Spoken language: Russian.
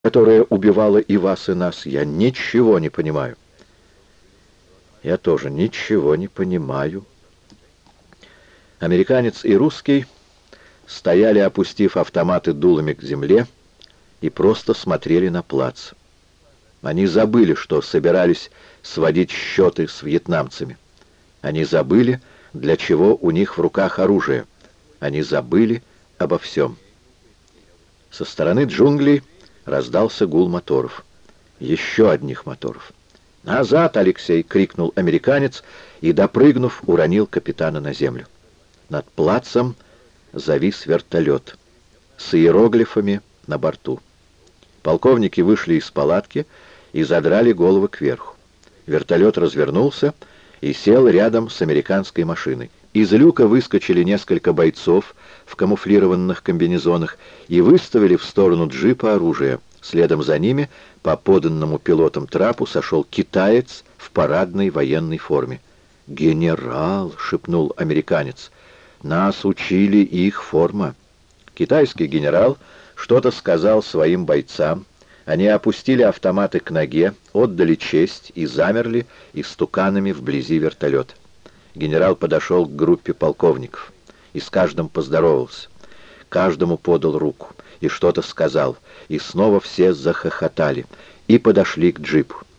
которая убивала и вас, и нас. Я ничего не понимаю». «Я тоже ничего не понимаю». Американец и русский стояли, опустив автоматы дулами к земле, и просто смотрели на плац. Они забыли, что собирались сводить счеты с вьетнамцами. Они забыли, для чего у них в руках оружие. Они забыли обо всем. Со стороны джунглей раздался гул моторов. Еще одних моторов. «Назад, Алексей!» — крикнул американец и, допрыгнув, уронил капитана на землю. Над плацем завис вертолет с иероглифами на борту. Полковники вышли из палатки и задрали головы кверху. Вертолет развернулся и сел рядом с американской машиной. Из люка выскочили несколько бойцов в камуфлированных комбинезонах и выставили в сторону джипа оружие. Следом за ними по поданному пилотам трапу сошел китаец в парадной военной форме. «Генерал!» — шепнул американец. «Нас учили их форма». Китайский генерал что-то сказал своим бойцам. Они опустили автоматы к ноге, отдали честь и замерли истуканами вблизи вертолета. Генерал подошел к группе полковников и с каждым поздоровался. Каждому подал руку и что-то сказал, и снова все захохотали и подошли к джипу.